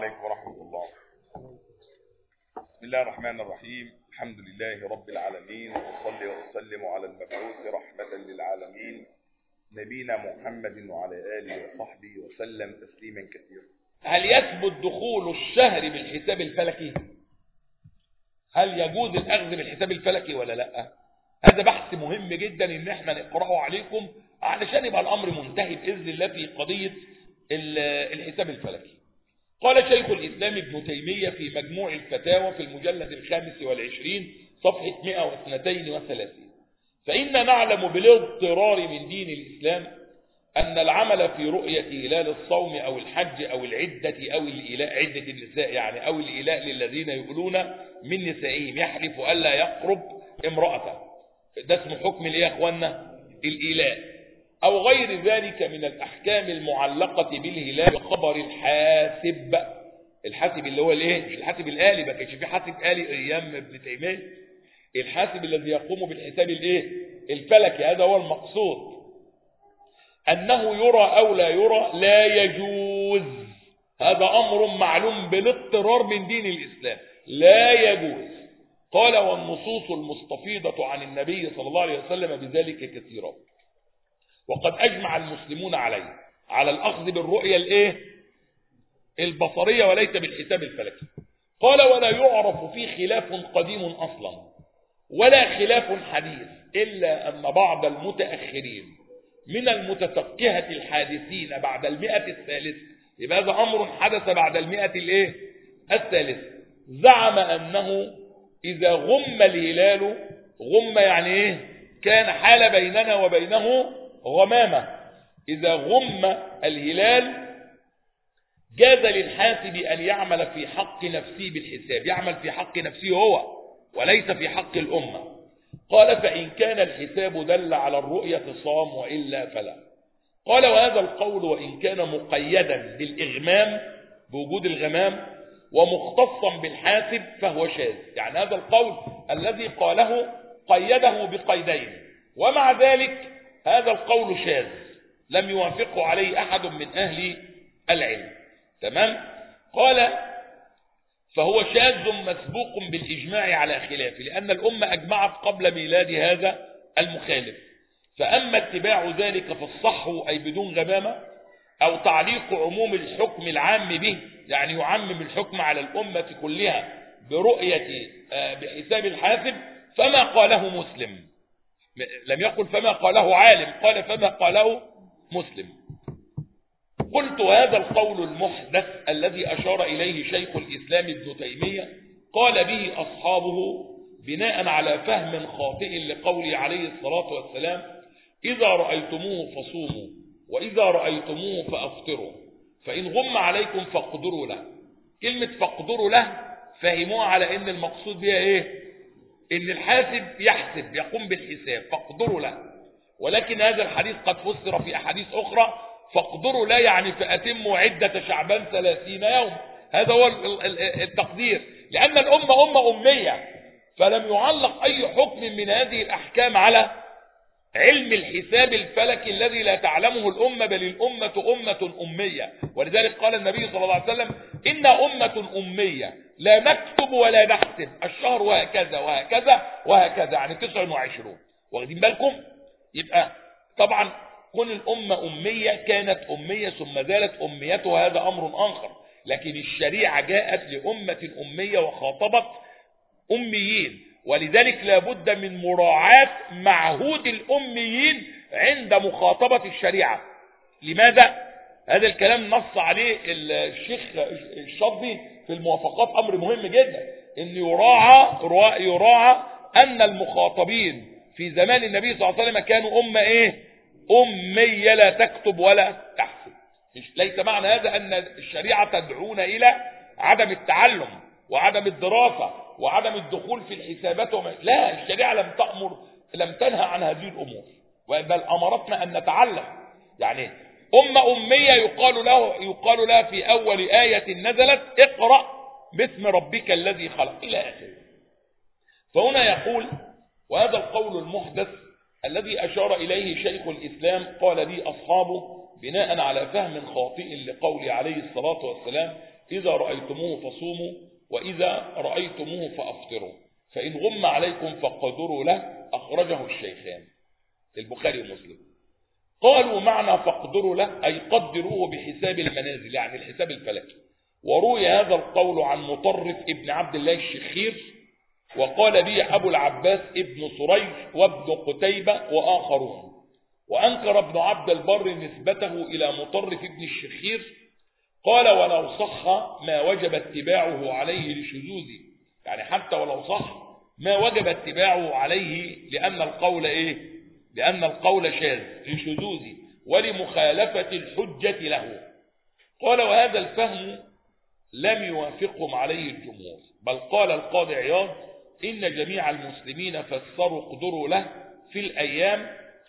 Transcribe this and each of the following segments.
عليكم ورحمة الله. بسم الله الرحمن الرحيم. الحمد لله رب العالمين، وأصلي وأسلم على المبعوث رحمة للعالمين نبينا محمد وعلى آله وصحبه وسلم تسليما كثيرا. هل يثبت دخول الشهر بالحساب الفلكي؟ هل يجوز الأخذ بالحساب الفلكي ولا لا؟ هذا بحث مهم جدا ان احنا نقرأه عليكم علشان يبقى الأمر منتهي بإذن الله في قضية الحساب الفلكي. قال شيخ الإسلام ابن تيمية في مجموع الفتاوى في المجلد 25 صفحة 132: فإن نعلم بالاضطرار من دين الإسلام أن العمل في رؤية هلال الصوم أو الحج أو العدة أو الإيلاء، عدة النساء يعني، أو الإيلاء للذين يقولون من نسائهم يحلف ألا يقرب امرأته، ده اسمه حكم الايه يا اخوانا؟ الإيلاء، أو غير ذلك من الأحكام المعلقة بالهلال وخبر الحاسب. الحاسب اللي هو الايه؟ مش الحاسب الآلي، ما كانش في حاسب آلي أيام ابن تيمية. الحاسب الذي يقوم بالحساب الايه؟ الفلكي، هذا هو المقصود. أنه يرى أو لا يرى لا يجوز، هذا أمر معلوم بالاضطرار من دين الإسلام، لا يجوز. قال: والنصوص المستفيضة عن النبي صلى الله عليه وسلم بذلك كثيرة، وقد أجمع المسلمون على الأخذ بالرؤية الايه؟ البصرية وليس بالحساب الفلكي. قال: ولا يعرف فيه خلاف قديم أصلا ولا خلاف حديث، إلا أن بعض المتأخرين من المتفقهة الحادثين بعد 100 الثالثة، يبقى هذا أمر حدث بعد 100 الايه؟ الثالثة، زعم أنه إذا غم الهلال، غم يعني ايه؟ كان حال بيننا وبينه غمامة، إذا غم الهلال جاز للحاسب أن يعمل في حق نفسه بالحساب، يعمل في حق نفسه هو وليس في حق الأمة. قال: فإن كان الحساب دل على الرؤية صام، وإلا فلا. قال: وهذا القول وإن كان مقيدا بالإغمام، بوجود الغمام، ومختصا بالحاسب فهو شاذ. يعني هذا القول الذي قاله قيده بقيدين، ومع ذلك هذا القول شاذ لم يوافقه عليه أحد من أهل العلم. تمام؟ قال: فهو شاذ مسبوق بالإجماع على خلافه، لأن الأمة أجمعت قبل ميلاد هذا المخالف. فأما اتباع ذلك فالصح، أي بدون غمامة، أو تعليق عموم الحكم العام به، يعني يعمم الحكم على الأمة كلها برؤية بحساب الحاسب، فما قاله مسلم. لم يقل فما قاله عالم، قال فما قاله مسلم. قلت: هذا القول المحدث الذي أشار إليه شيخ الإسلام ابن تيمية قال به أصحابه بناء على فهم خاطئ لقوله عليه الصلاة والسلام: إذا رأيتموه فصوموا، وإذا رأيتموه فأفطروا، فإن غم عليكم فاقدروا له. كلمة فاقدروا له فهموها على إن المقصود بها إيه؟ إن الحاسب يحسب، يقوم بالحساب، فاقدروا له. ولكن هذا الحديث قد فسر في أحاديث أخرى فاقدروا لا يعني فأتموا عدة شعبان 30 يوم، هذا هو التقدير، لأن الأمة أمة أمية، فلم يعلق أي حكم من هذه الأحكام على علم الحساب الفلكي الذي لا تعلمه الأمة، بل الأمة أمة أمية. ولذلك قال النبي صلى الله عليه وسلم: إن أمة أمية لا نكتب ولا نحسب الشهر، وهكذا وهكذا وهكذا، يعني 29. واخدين بالكم؟ يبقى طبعا كون الأمة أمية، كانت أمية ثم زالت أميتها، هذا أمر آخر، لكن الشريعة جاءت لأمة أمية وخاطبت أميين، ولذلك لابد من مراعاة معهود الأميين عند مخاطبة الشريعة. لماذا؟ هذا الكلام نص عليه الشيخ الشاطبي في الموافقات، أمر مهم جدا، أن يراعى أن المخاطبين في زمان النبي صلى الله عليه وسلم كانوا أمة إيه؟ أمية لا تكتب ولا تحسب. ليس معنى هذا أن الشريعة تدعونا إلى عدم التعلم وعدم الدراسة وعدم الدخول في الحسابات لا، الشريعة لم تنهى عن هذه الأمور، بل أمرتنا أن نتعلم. يعني أمة أمية يقال لها في أول آية نزلت: اقرأ باسم ربك الذي خلق، إلى آخره. فهنا يقول: وهذا القول المحدث الذي أشار إليه شيخ الإسلام قال به أصحابه بناء على فهم خاطئ لقول عليه الصلاة والسلام: إذا رأيتموه فصوموا وإذا رأيتموه فأفطروا فإن غم عليكم فقدروا له. أخرجه الشيخان البخاري ومسلم. قالوا معنى فقدروا له أي قدروه بحساب المنازل، يعني الحساب الفلكي. وروي هذا القول عن مطرف ابن عبد الله الشخير، وقال به أبو العباس ابن سريج وابن قتيبة وآخرون. وأنكر ابن عبد البر نسبته إلى مطرف ابن الشخير، قال ولو صح ما وجب اتباعه عليه لشذوذه، يعني حتى ولو صح ما وجب اتباعه عليه لأن القول لأن القول شاذ لشذوذه ولمخالفة الحجة له. قال وهذا الفهم لم يوافقهم عليه الجمهور، بل قال القاضي عياض إن جميع المسلمين فسروا قدروا له في الأيام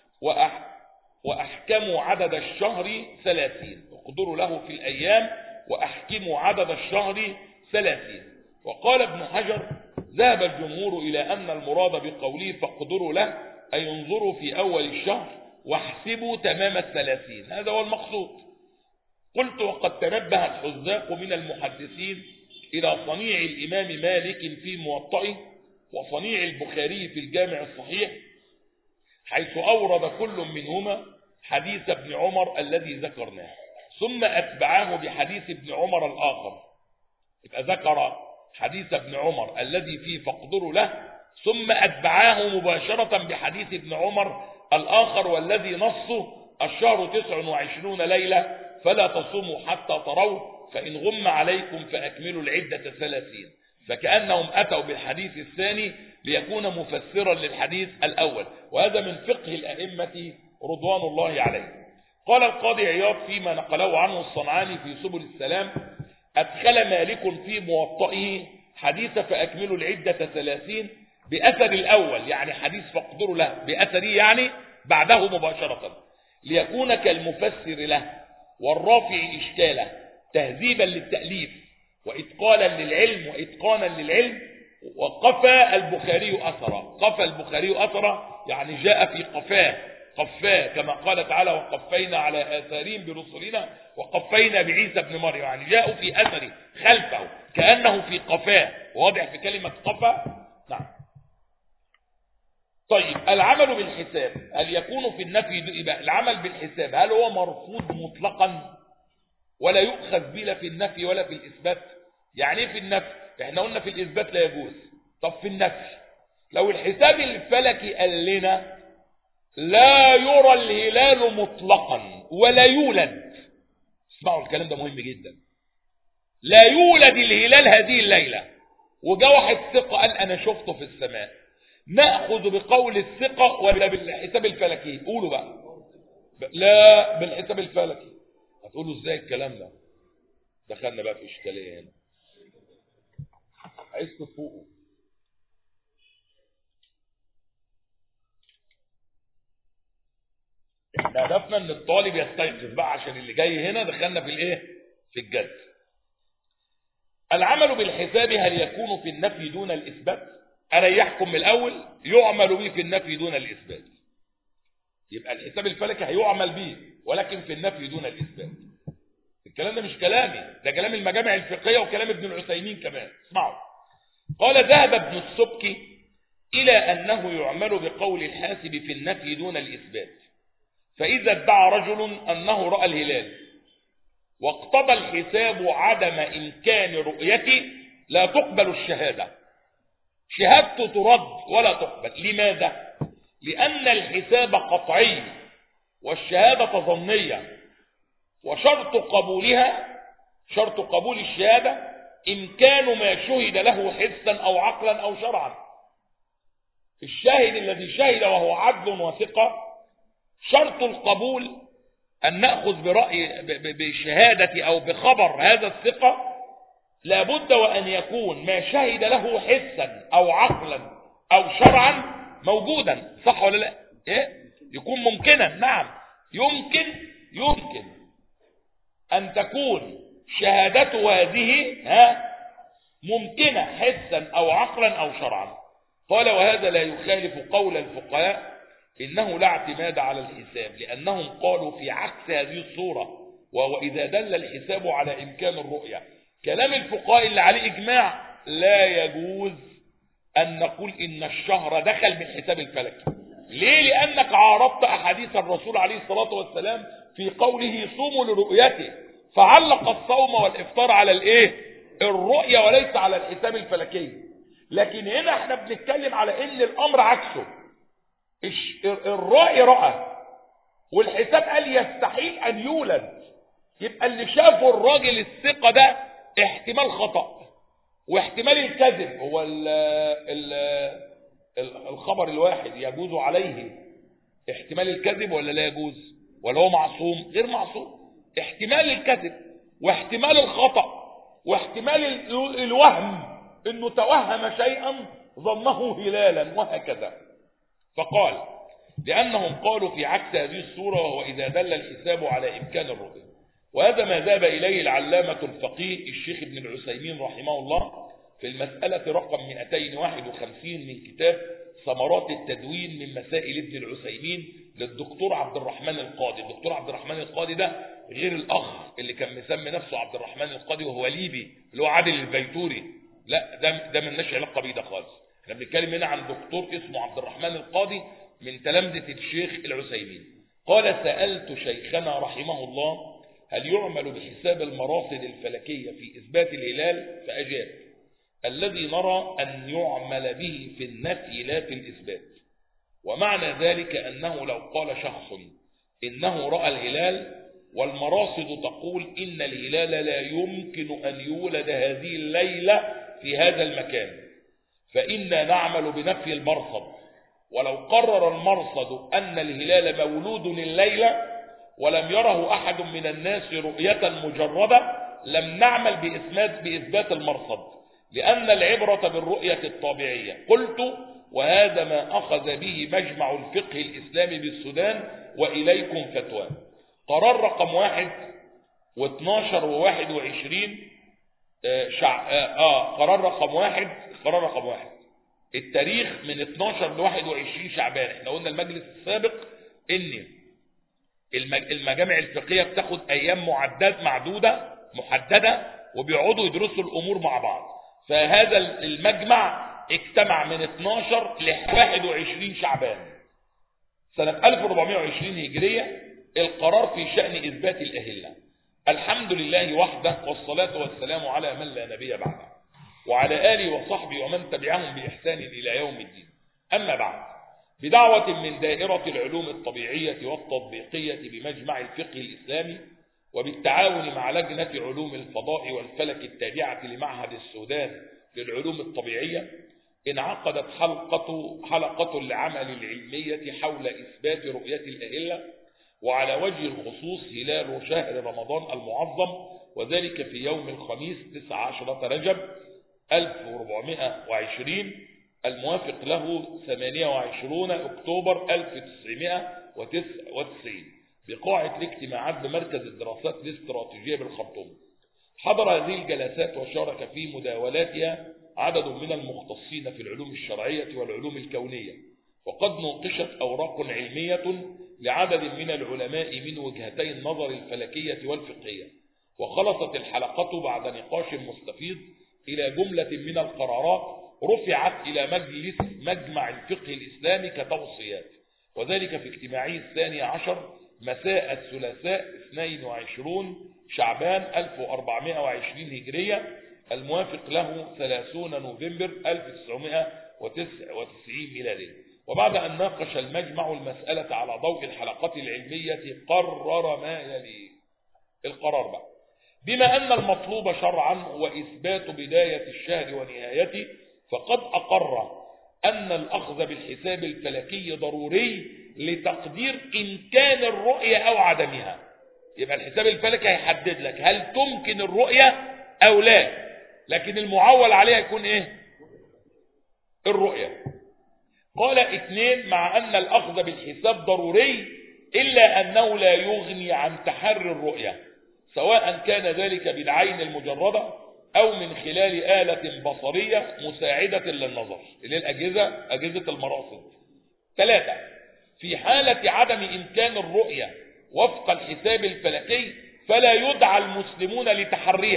وأحكموا عدد الشهر 30. اقدروا له في الأيام وأحكموا عدد الشهر 30. وقال ابن حجر ذهب الجمهور إلى أن المراد بقوله فاقدروا له أي انظروا في أول الشهر واحسبوا تمام 30، هذا هو المقصود. قلت وقد تنبه الحذاق من المحدثين إلى صنيع الإمام مالك في موطئه وصنيع البخاري في الجامع الصحيح، حيث أورد كل منهما حديث ابن عمر الذي ذكرناه، ثم أتبعاه بحديث ابن عمر الآخر. ذكر حديث ابن عمر الذي فيه فاقدروا له، ثم أتبعاه مباشرة بحديث ابن عمر الآخر والذي نصه الشهر 29 ليلة فلا تصوموا حتى تروا فإن غم عليكم فأكملوا العدة 30. فكأنهم أتوا بالحديث الثاني ليكون مفسرا للحديث الأول، وهذا من فقه الأئمة رضوان الله عليه. قال القاضي عياض فيما نقله عنه الصنعاني في سبل السلام أدخل مالك في موطئه حديث فأكملوا العدة 30 بأثر الأول، يعني حديث فاقدروا له بأثره يعني بعده مباشرة، ليكون كالمفسر له والرافع إشكاله تهذيبا للتأليف وإتقانا للعلم. وقفى البخاري أثرا، قفى البخاري أثرا يعني جاء في قفاه كما قال تعالى وقفينا على آثارهم برسلنا وقفينا بعيسى بن مريم، يعني جاءوا في أثره خلفه كأنه في قفاه. واضح في كلمة قفا؟ نعم. طيب العمل بالحساب هل يكون في النفي؟ العمل بالحساب هل هو مرفوض مطلقا ولا يؤخذ به لا في النفي ولا في الإثبات؟ يعني ايه في النفي؟ احنا قلنا في الإثبات لا يجوز. طب في النفي لو الحساب الفلكي قال لنا لا يرى الهلال مطلقا ولا يولد، اسمعوا الكلام ده مهم جدا، لا يولد الهلال هذه الليلة، وجاء واحد ثقة قال أنا شفته في السماء، نأخذ بقول الثقة ولا بالحساب الفلكي؟ قولوا بقى. لا بالحساب الفلكي. هتقولوا ازاي الكلام ده؟ دخلنا بقى في إشكالية هنا، عايز تفوقوا. احنا هدفنا ان الطالب يستيقظ بقى، عشان اللي جاي هنا دخلنا في الايه؟ في الجد. العمل بالحساب هل يكون في النفي دون الإثبات؟ أريحكم من الأول، يعمل به في النفي دون الإثبات. يبقى الحساب الفلكي هيعمل به ولكن في النفي دون الإثبات. الكلام ده مش كلامي، ده كلام المجامع الفقهية وكلام ابن العثيمين كمان. اسمعوا. قال ذهب ابن السبكي إلى أنه يعمل بقول الحاسب في النفي دون الإثبات، فإذا ادعى رجل أنه رأى الهلال واقتضى الحساب عدم إمكان رؤيته لا تقبل الشهادة، شهادته ترد ولا تقبل. لماذا؟ لأن الحساب قطعي والشهادة ظنية، وشرط قبولها، شرط قبول الشهادة إمكان ما شهد له حسا أو عقلا أو شرعا. الشاهد الذي شهد وهو عدل وثقة شرط القبول أن نأخذ برأي بشهادة أو بخبر هذا الثقة لابد وأن يكون ما شهد له حسا أو عقلا أو شرعا موجودا. صح ولا لا؟ إيه؟ يكون ممكنا. نعم يمكن أن تكون شهادته هذه ممكنة حسا أو عقلا أو شرعا. قال وهذا لا يخالف قول الفقهاء إنه لا اعتماد على الحساب، لأنهم قالوا في عكس هذه الصورة، وإذا دل الحساب على إمكان الرؤية كلام الفقهاء اللي عليه إجماع لا يجوز أن نقول إن الشهر دخل من حساب الفلكي. ليه؟ لأنك عارضت أحاديث الرسول عليه الصلاة والسلام في قوله صوموا لرؤيته، فعلق الصوم والإفطار على الإيه؟ الرؤية وليس على الحساب الفلكي. لكن هنا احنا بنتكلم على إن الأمر عكسه. الرأي رأى والحساب قال يستحيل أن يولد، يبقى اللي شافه الراجل الثقة ده احتمال خطأ واحتمال الكذب. هو الخبر الواحد يجوز عليه احتمال الكذب ولا لا يجوز؟ ولا هو معصوم؟ غير معصوم. احتمال الكذب واحتمال الخطأ واحتمال الوهم، انه توهم شيئا ظنه هلالا وهكذا. فقال لأنهم قالوا في عكس هذه الصورة، وهو إذا دل الحساب على إمكان الرؤية. وهذا ما ذهب إليه العلامة الفقيه الشيخ ابن العثيمين رحمه الله في المسألة رقم 251 من كتاب ثمرات التدوين من مسائل ابن العثيمين للدكتور عبد الرحمن القاضي. الدكتور عبد الرحمن القاضي ده غير الأخ اللي كان مسمي نفسه عبد الرحمن القاضي وهو ليبي، اللي هو عادل البيتوري. لا، ده مالناش علاقة بيه ده خالص. احنا بنتكلم هنا عن دكتور اسمه عبد الرحمن القاضي من تلامذة الشيخ العثيمين. قال سألت شيخنا رحمه الله هل يعمل بحساب المراصد الفلكية في إثبات الهلال؟ فأجاب الذي نرى أن يعمل به في النفي لا في الإثبات. ومعنى ذلك أنه لو قال شخص إنه رأى الهلال والمراصد تقول إن الهلال لا يمكن أن يولد هذه الليلة في هذا المكان، فإنا نعمل بنفي المرصد. ولو قرر المرصد أن الهلال مولود الليلة ولم يره أحد من الناس رؤية مجردة لم نعمل بإثبات المرصد، لأن العبرة بالرؤية الطبيعية. قلت وهذا ما أخذ به مجمع الفقه الإسلامي بالسودان وإليكم فتوى. قرار رقم 1 و12 و21 قرار رقم 1 التاريخ من 12 ل 21 شعبان. احنا قلنا المجلس السابق ان المجامع الفقهية بتاخد ايام معدودة محددة وبيقعدوا يدرسوا الامور مع بعض. فهذا المجمع اجتمع من 12 ل 21 شعبان سنة 1420 هجرية. القرار في شأن إثبات الأهلة. الحمد لله وحده والصلاة والسلام على من لا نبي بعده وعلى آله وصحبه ومن تبعهم بإحسان إلى يوم الدين. أما بعد، بدعوة من دائرة العلوم الطبيعية والتطبيقية بمجمع الفقه الإسلامي وبالتعاون مع لجنة علوم الفضاء والفلك التابعة لمعهد السودان للعلوم الطبيعية، انعقدت حلقة العمل العلمية حول إثبات رؤية الأهلة، وعلى وجه الخصوص هلال شهر رمضان المعظم، وذلك في يوم الخميس 19 رجب 1420 الموافق له 28 أكتوبر 1999 بقاعة الاجتماعات بمركز الدراسات الاستراتيجية بالخرطوم. حضر هذه الجلسات وشارك في مداولاتها عدد من المختصين في العلوم الشرعية والعلوم الكونية، وقد نوقشت أوراق علمية لعدد من العلماء من وجهتي النظر الفلكية والفقهية. وخلصت الحلقة بعد نقاش مستفيض إلى جملة من القرارات رفعت إلى مجمع الفقه الإسلامي كتوصيات، وذلك في اجتماعه 12 مساء الثلاثاء 22 شعبان 1420 هجرية الموافق له 30 نوفمبر 1999 ميلادي. وبعد أن ناقش المجمع المسألة على ضوء الحلقات العلمية قرر ما يلي. القرار بقى: بما أن المطلوب شرعا هو إثبات بداية الشهر ونهايته، فقد أقر أن الأخذ بالحساب الفلكي ضروري لتقدير إمكان الرؤية أو عدمها. يبقى الحساب الفلكي هيحدد لك هل تمكن الرؤية أو لا، لكن المعول عليها يكون إيه؟ الرؤية. قال 2: مع أن الأخذ بالحساب ضروري إلا أنه لا يغني عن تحري الرؤية، سواء كان ذلك بالعين المجردة أو من خلال آلة بصرية مساعدة للنظر اللي أجهزة المراصد. 3: في حالة عدم إمكان الرؤية وفق الحساب الفلكي فلا يدعى المسلمون لتحريها،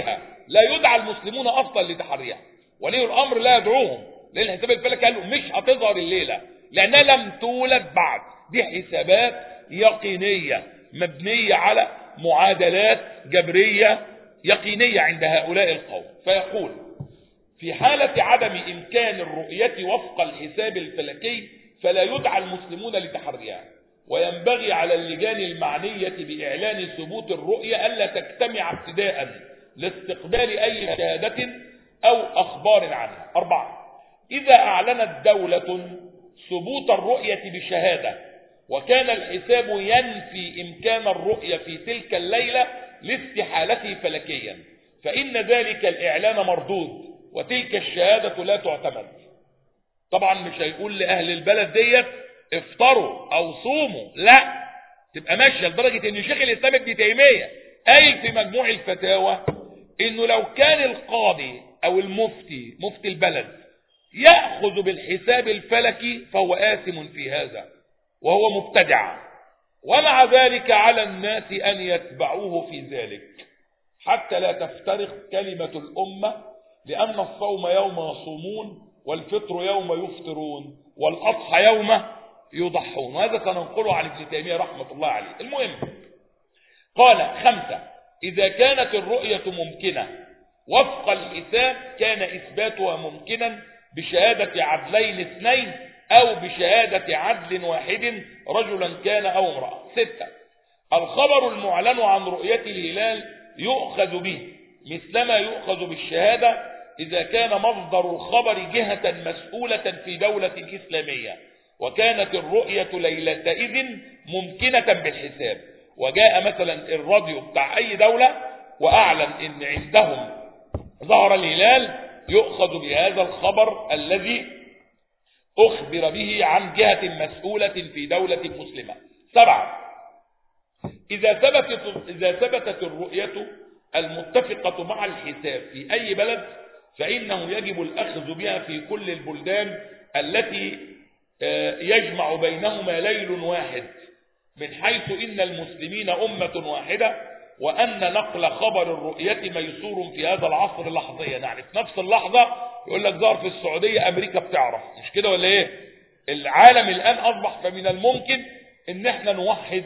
لا يدعى المسلمون أصلا لتحريها، ولي الأمر لا يدعوهم، لأن الحساب الفلكي قالوا مش هتظهر الليلة لأنها لم تولد بعد. دي حسابات يقينية مبنية على معادلات جبرية يقينية عند هؤلاء القوم. فيقول في حالة عدم إمكان الرؤية وفق الحساب الفلكي فلا يدعى المسلمون لتحريها، وينبغي على اللجان المعنية بإعلان ثبوت الرؤية ألا تجتمع ابتداء لاستقبال أي شهادة أو أخبار عنها. 4. إذا أعلنت دولة ثبوت الرؤية بشهادة وكان الحساب ينفي إمكان الرؤية في تلك الليلة لاستحالته فلكيا، فإن ذلك الإعلان مردود وتلك الشهادة لا تعتمد. طبعا مش هيقول لأهل البلد ديت افطروا أو صوموا، لا، تبقى ماشية لدرجة ان شيخ الإسلام ابن تيمية قايل في مجموع الفتاوى انه لو كان القاضي او المفتي مفتي البلد يأخذ بالحساب الفلكي فهو آثم في هذا وهو مبتدع، ومع ذلك على الناس أن يتبعوه في ذلك حتى لا تفترق كلمة الأمة، لأن الصوم يوم يصومون والفطر يوم يفطرون والأضحى يوم يضحون. وهذا سننقله عن ابن تيمية رحمة الله عليه. المهم قال 5. إذا كانت الرؤية ممكنة وفق الحساب كان إثباتها ممكنا بشهادة عدلين اثنين أو بشهادة عدل واحد رجلا كان أو امرأة. 6. الخبر المعلن عن رؤية الهلال يؤخذ به مثلما يؤخذ بالشهادة إذا كان مصدر الخبر جهة مسؤولة في دولة إسلامية وكانت الرؤية ليلتئذ ممكنة بالحساب، وجاء مثلا الراديو بتاع أي دولة وأعلن إن عندهم ظهر الهلال يؤخذ بهذا الخبر الذي أخبر به عن جهة مسؤولة في دولة مسلمة. 7. إذا ثبتت الرؤية المتفقة مع الحساب في أي بلد فإنه يجب الأخذ بها في كل البلدان التي يجمع بينهما ليل واحد، من حيث إن المسلمين أمة واحدة، وأن نقل خبر الرؤية ميسور في هذا العصر لحظيا. يعني في نفس اللحظة يقول لك ظهر في السعودية أمريكا بتعرف، مش كده ولا إيه؟ العالم الآن أصبح فمن الممكن إن احنا نوحد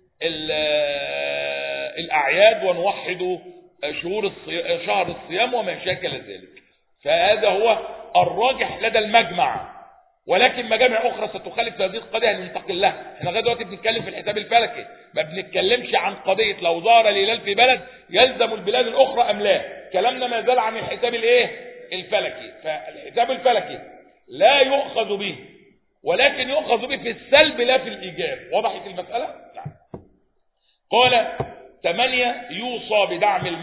الأعياد ونوحد شهر الصيام وما شاكل ذلك. فهذا هو الراجح لدى المجمع، ولكن مجامع أخرى ستخالف هذه القضية ننتقل لها. احنا لغاية دلوقتي بنتكلم في الحساب الفلكي، ما بنتكلمش عن قضية لو ظهر الهلال في بلد يلزم البلاد الأخرى أم لا. كلامنا ما زال عن الحساب الفلكي. فالحساب الفلكي لا يؤخذ به، ولكن يؤخذ به في السلب لا في الإيجاب. وضحت المسألة؟ نعم. قال 8. يوصى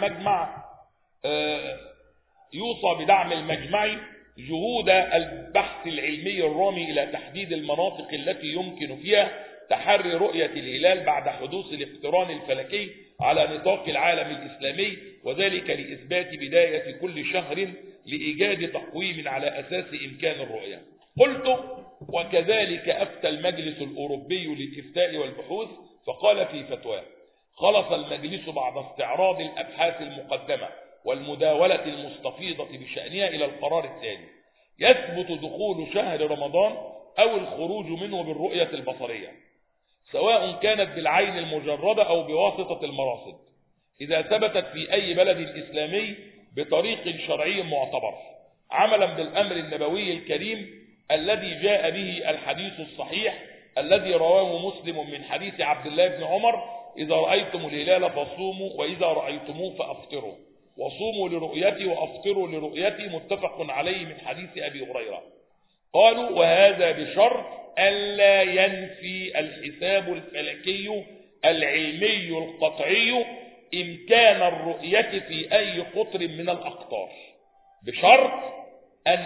بدعم المجمع جهود البحث العلمي الرامي إلى تحديد المناطق التي يمكن فيها تحري رؤية الهلال بعد حدوث الاقتران الفلكي على نطاق العالم الإسلامي، وذلك لإثبات بداية كل شهر لإيجاد تقويم على أساس إمكان الرؤية. قلت وكذلك أفتى المجلس الأوروبي للإفتاء والبحوث فقال في فتواه: خلص المجلس بعد استعراض الأبحاث المقدمة والمداولة المستفيضة بشأنها إلى القرار التالي: يثبت دخول شهر رمضان أو الخروج منه بالرؤية البصرية، سواء كانت بالعين المجردة أو بواسطة المراصد، إذا ثبتت في أي بلد إسلامي بطريق شرعي معتبر، عملا بالأمر النبوي الكريم الذي جاء به الحديث الصحيح الذي رواه مسلم من حديث عبد الله بن عمر: إذا رأيتم الهلال فصوموا وإذا رأيتموه فأفطروا، وصوموا لرؤيتي وأفطروا لرؤيتي، متفق عليه من حديث أبي هريرة. قالوا: وهذا بشرط ألا ينفي الحساب الفلكي العلمي القطعي إمكان الرؤية في أي قطر من الأقطار. بشرط أن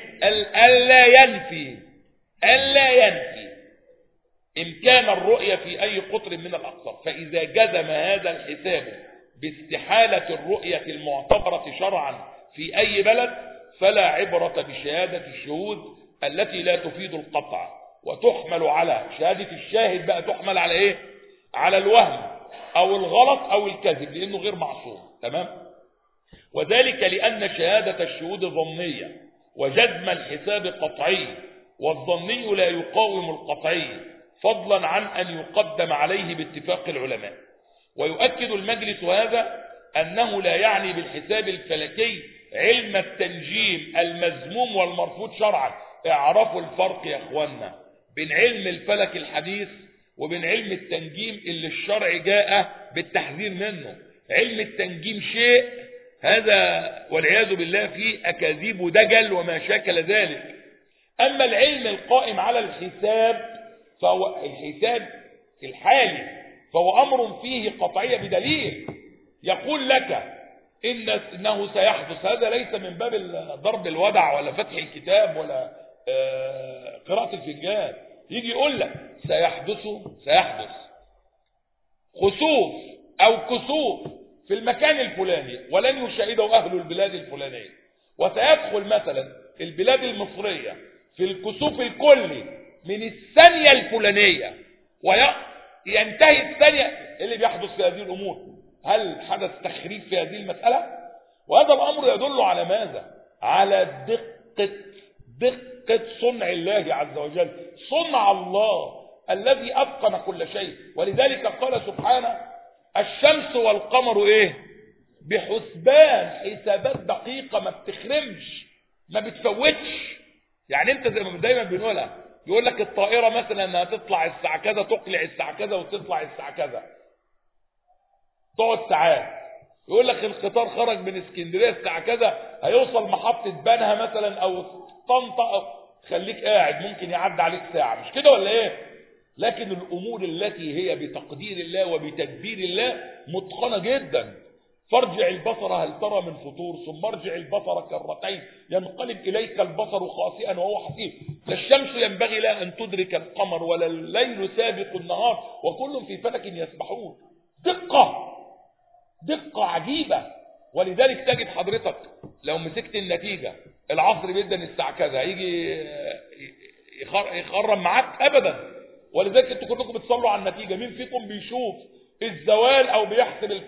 ألا ينفي إمكان الرؤية في أي قطر من الأقطار. فإذا جزم هذا الحساب باستحالة الرؤية المعتبرة شرعا في أي بلد فلا عبرة بشهادة الشهود التي لا تفيد القطع، وتحمل على شهادة الشاهد. بقى تحمل على على الوهم أو الغلط أو الكذب، لأنه غير معصوم. تمام. وذلك لأن شهادة الشهود ظنية وجزم الحساب قطعي، والظني لا يقاوم القطعي، فضلا عن أن يقدم عليه باتفاق العلماء. ويؤكد المجلس هذا أنه لا يعني بالحساب الفلكي علم التنجيم المذموم والمرفوض شرعا. اعرفوا الفرق يا اخوانا بين علم الفلك الحديث وبين علم التنجيم اللي الشرع جاء بالتحذير منه. علم التنجيم شيء هذا والعياذ بالله فيه أكاذيب ودجل وما شاكل ذلك. أما العلم القائم على الحساب فهو الحساب الحالي، فهو أمر فيه قطعية بدليل يقول لك إنه سيحدث. هذا ليس من باب ضرب الودع ولا فتح الكتاب ولا قراءة الفنجان. يجي يقول لك سيحدث خسوف أو كسوف في المكان الفلاني ولن يشاهده أهل البلاد الفلانية، وسيدخل مثلا البلاد المصرية في الكسوف الكلي من الثانية الفلانية وينتهي الثانية. اللي بيحدث في هذه الأمور هل حدث تخريف في هذه المسألة؟ وهذا الأمر يدل على ماذا؟ على دقة صنع الله عز وجل، صنع الله الذي أتقن كل شيء. ولذلك قال سبحانه الشمس والقمر ايه؟ بحسبان، حسابات دقيقة ما بتخرمش ما بتفوتش. يعني انت زي ما دايما بنقولها، يقول لك الطائرة مثلا انها تطلع الساعة كذا تقلع الساعة كذا وتطلع الساعة كذا، تقعد ساعات. يقول لك القطار خرج من اسكندرية الساعة كذا هيوصل محطة بنها مثلا او طنطا، خليك قاعد ممكن يعدي عليك ساعة، مش كده ولا ايه؟ لكن الامور التي هي بتقدير الله وبتدبير الله متقنة جدا. فارجع البصر هل ترى من فطور ثم ارجع البصر كرتين ينقلب اليك البصر خاسئا وهو حسير. لا الشمس ينبغي لها ان تدرك القمر ولا الليل سابق النهار وكل في فلك يسبحون. دقة عجيبة. ولذلك تجد حضرتك لو مسكت النتيجة العصر بيدن الساعة كذا هيجي يخرم معاك ابدا. ولذلك انتوا كلكم بتصلوا على النتيجة. مين فيكم بيشوف الزوال او بيحسب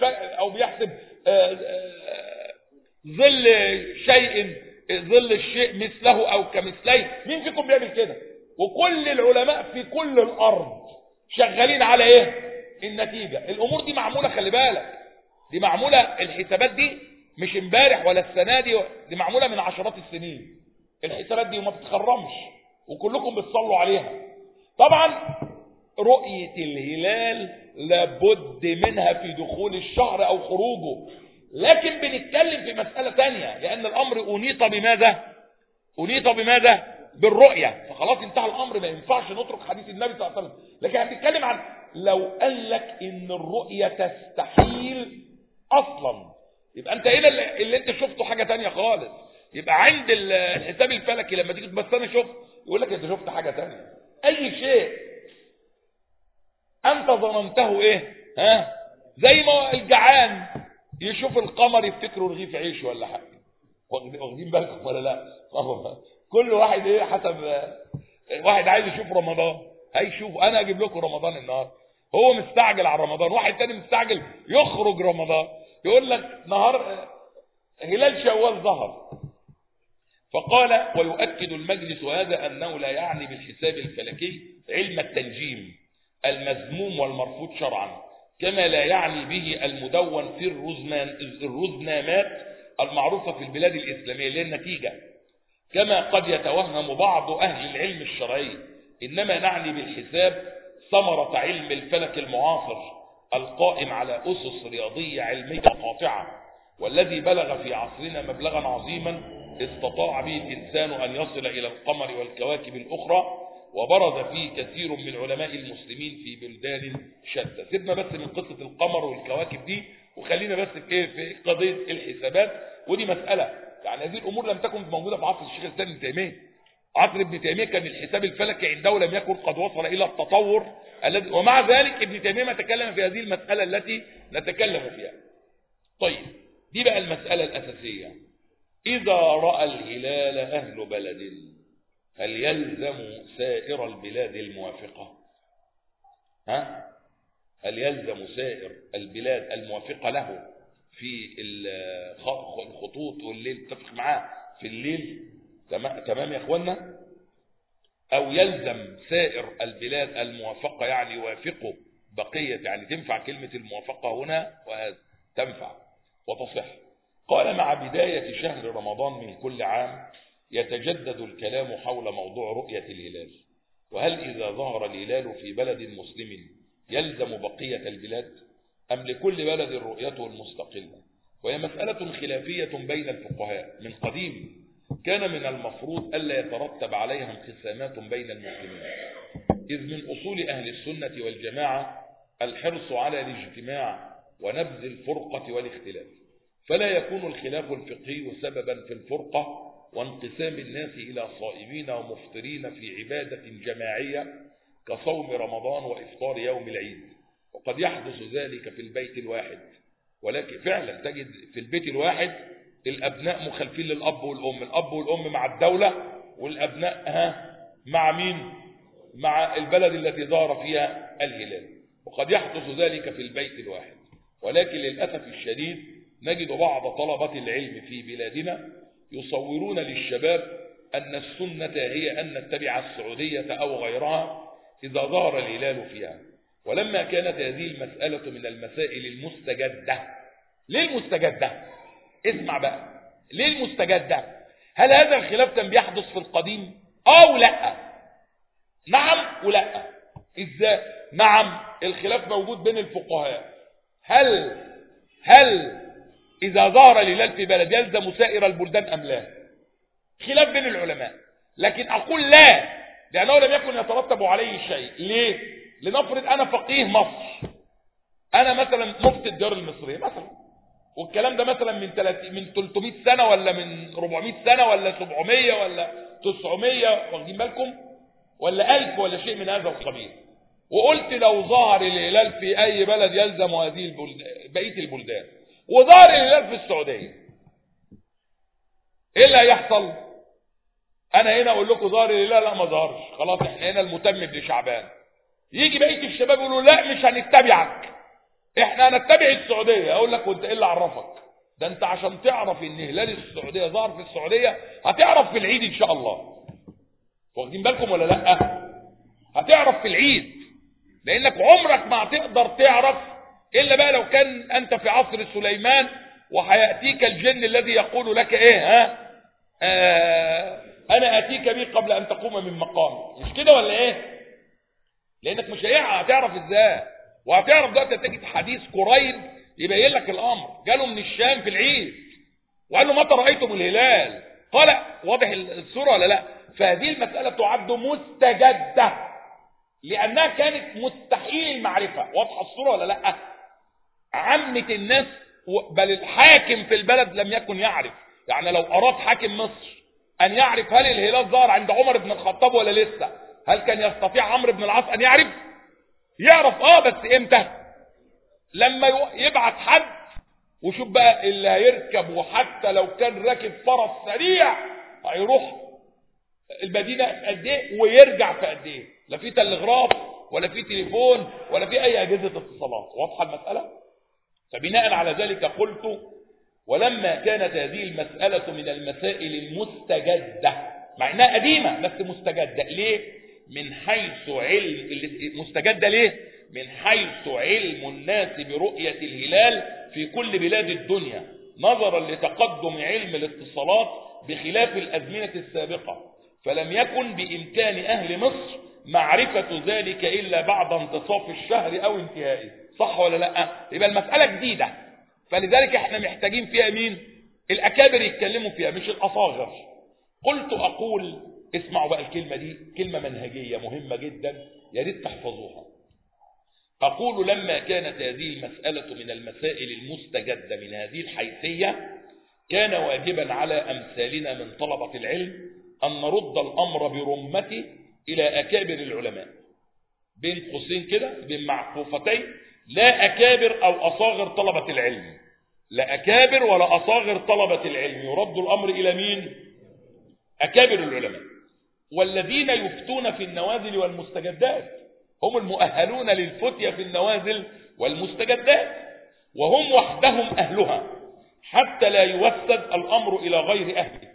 ظل شيء ظل الشيء مثله او كمثليه؟ مين فيكم بيعمل كده؟ وكل العلماء في كل الارض شغالين على ايه؟ النتيجة. الامور دي معمولة، خلي بالك، دي معمولة الحسابات دي مش امبارح ولا السنة دي معمولة من عشرات السنين الحسابات دي وما بتخرمش وكلكم بتصلوا عليها. طبعا رؤية الهلال لابد منها في دخول الشهر او خروجه، لكن بنتكلم في مسألة تانية لان الامر انيط بماذا؟ بالرؤية. فخلاص انتهى الامر، ما ينفعش نترك حديث النبي صلى الله عليه وسلم. لكن هنتكلم عن لو قال لك ان الرؤية تستحيل اصلا، يبقى انت هنا اللي انت شفته حاجة تانية خالص. يبقى عند الحساب الفلكي لما تيجي بس انا شفت، يقول لك انت شفت حاجة تانية. اي شيء انت ظننته ايه؟ زي ما الجعان يشوف القمر يفتكره رغيف عيش ولا حاجة. واخدين بالكم ولا لا؟ كل واحد ايه حسب. واحد عايز يشوف رمضان هيشوف. انا اجيب لكم رمضان النهارده، هو مستعجل على رمضان. واحد تاني مستعجل يخرج رمضان، يقول لك نهار هلال شوال ظهر. فقال ويؤكد المجلس هذا أنه لا يعني بالحساب الفلكي علم التنجيم المذموم والمرفوض شرعا، كما لا يعني به المدون في الرزنامات المعروفة في البلاد الإسلامية للنتيجة، كما قد يتوهم بعض أهل العلم الشرعي. إنما نعني بالحساب ثمرة علم الفلك المعاصر القائم على أسس رياضية علمية قاطعة، والذي بلغ في عصرنا مبلغا عظيما استطاع به الإنسان أن يصل إلى القمر والكواكب الأخرى، وبرز فيه كثير من علماء المسلمين في بلدان شتى. سيبنا بس من قصة القمر والكواكب دي وخلينا بس في قضية الحسابات. ودي مسألة يعني هذه الأمور لم تكن موجودة في عصر الشيخ الإسلام ابن تيمية. عصر ابن تيمية كان الحساب الفلكي عنده لم يكن قد وصل إلى التطور الذي، ومع ذلك ابن تيمية ما تكلم في هذه المسألة التي نتكلم فيها. طيب دي بقى المسألة الأساسية. إذا رأى الهلال أهل بلد هل يلزم سائر البلاد الموافقة؟ هل يلزم سائر البلاد الموافقة له في الخطوط والليل، تتفق معاه في الليل، تمام يا اخوانا، او يلزم سائر البلاد الموافقة، يعني يوافقوا بقية، يعني تنفع كلمة الموافقة هنا وهذا تنفع وتصح. قال مع بداية شهر رمضان من كل عام يتجدد الكلام حول موضوع رؤية الهلال، وهل إذا ظهر الهلال في بلد مسلم يلزم بقية البلاد أم لكل بلد رؤيته المستقلة؟ وهي مسألة خلافية بين الفقهاء من قديم، كان من المفروض ألا يترتب عليها انقسامات بين المسلمين، إذ من أصول أهل السنة والجماعة الحرص على الاجتماع ونبذ الفرقة والاختلاف، فلا يكون الخلاف الفقهي سببا في الفرقة وانقسام الناس إلى صائمين ومفطرين في عبادة جماعية كصوم رمضان وإفطار يوم العيد. وقد يحدث ذلك في البيت الواحد، ولكن فعلا تجد في البيت الواحد الأبناء مخالفين للأب والأم، الأب والأم مع الدولة، والأبناء مع مين؟ مع البلد التي ظهر فيها الهلال. وقد يحدث ذلك في البيت الواحد، ولكن للأسف الشديد نجد بعض طلبة العلم في بلادنا يصورون للشباب أن السنة هي أن نتبع السعودية أو غيرها إذا ظهر الهلال فيها، ولما كانت هذه المسألة من المسائل المستجدة. ليه المستجدة؟ اسمع بقى، ليه المستجدة؟ هل هذا الخلاف كان بيحدث في القديم أو لا؟ نعم ولا. إزاي؟ نعم، الخلاف موجود بين الفقهاء، هل إذا ظهر الهلال في بلد يلزم سائر البلدان أم لا؟ خلاف بين العلماء، لكن أقول لا، لأنه لم يكن يترتب عليه شيء. ليه؟ لنفرض أنا فقيه مصر، أنا مثلا مفتي الديار المصرية مثلا، والكلام ده مثلا من 300 سنة ولا من 400 سنة ولا 700 ولا 900، واخدين بالكم، ولا 1000 ولا شيء من هذا القبيل، وقلت لو ظهر الهلال في أي بلد يلزم هذه بقية البلدان، وظهر الهلال في السعودية، ايه اللي هيحصل؟ انا هنا اقول لكم ظهر الهلال، لا ما ظهرش، خلاص احنا هنا المتمم لشعبان. يجي بقيه الشباب يقولوا لا مش هنتبعك، احنا هنتبع السعوديه. اقول لك وانت ايه اللي عرفك؟ ده انت عشان تعرف ان هلال السعوديه ظهر في السعوديه هتعرف في العيد ان شاء الله، واخدين بالكم ولا لا؟ هتعرف في العيد، لانك عمرك ما هتقدر تعرف الا بقى لو كان انت في عصر سليمان وهياتيك الجن الذي يقول لك ايه، انا اتيك به قبل ان تقوم من مقامك، مش كده ولا ايه؟ لانك مش هتعرف ازاي. وهتعرف دلوقتي تجد حديث قريب يبين لك الامر، جاله من الشام في العيد وقال له متى رايتم الهلال؟ قال واضح الصوره ولا لا؟ فهذه المساله تعد مستجده لانها كانت مستحيل المعرفه. واضحه الصوره ولا لا؟ عامه الناس بل الحاكم في البلد لم يكن يعرف. يعني لو اراد حاكم مصر ان يعرف هل الهلال ظهر عند عمر بن الخطاب ولا لسه، هل كان يستطيع عمرو بن العاص ان يعرف؟ بس امتى؟ لما يبعت حد وشوف بقى اللي هيركب، وحتى لو كان راكب فرس سريع هيروح المدينه قد ايه ويرجع في قد ايه، لا في تلغراف ولا في تليفون ولا في اي اجهزه اتصالات. واضحه المساله؟ فبناء على ذلك قلت ولما كانت هذه المساله من المسائل المستجده، مع انها قديمه بس مستجده. ليه؟ من حيث علم مستجده. ليه؟ من حيث علم الناس برؤيه الهلال في كل بلاد الدنيا، نظرا لتقدم علم الاتصالات بخلاف الازمنه السابقه، فلم يكن بامكان اهل مصر معرفه ذلك الا بعد انتصاف الشهر او انتهائه. صح ولا لا؟ يبقى المساله جديده، فلذلك احنا محتاجين فيها مين؟ الاكابر يتكلموا فيها مش الاصاغر. قلت اقول، اسمعوا بقى الكلمه دي، كلمه منهجيه مهمه جدا يا ريت تحفظوها. اقول لما كانت هذه المساله من المسائل المستجده من هذه الحيثيه، كان واجبا على امثالنا من طلبه العلم ان نرد الامر برمته الى اكابر العلماء، بين قوسين كده، بين معقوفتين، لا اكابر او اصاغر طلبه العلم، لا اكابر ولا اصاغر طلبه العلم، يرد الامر الى مين؟ اكابر العلماء. والذين يفتون في النوازل والمستجدات هم المؤهلون للفتية في النوازل والمستجدات. وهم وحدهم أهلها، حتى لا يوسد الأمر إلى غير أهله.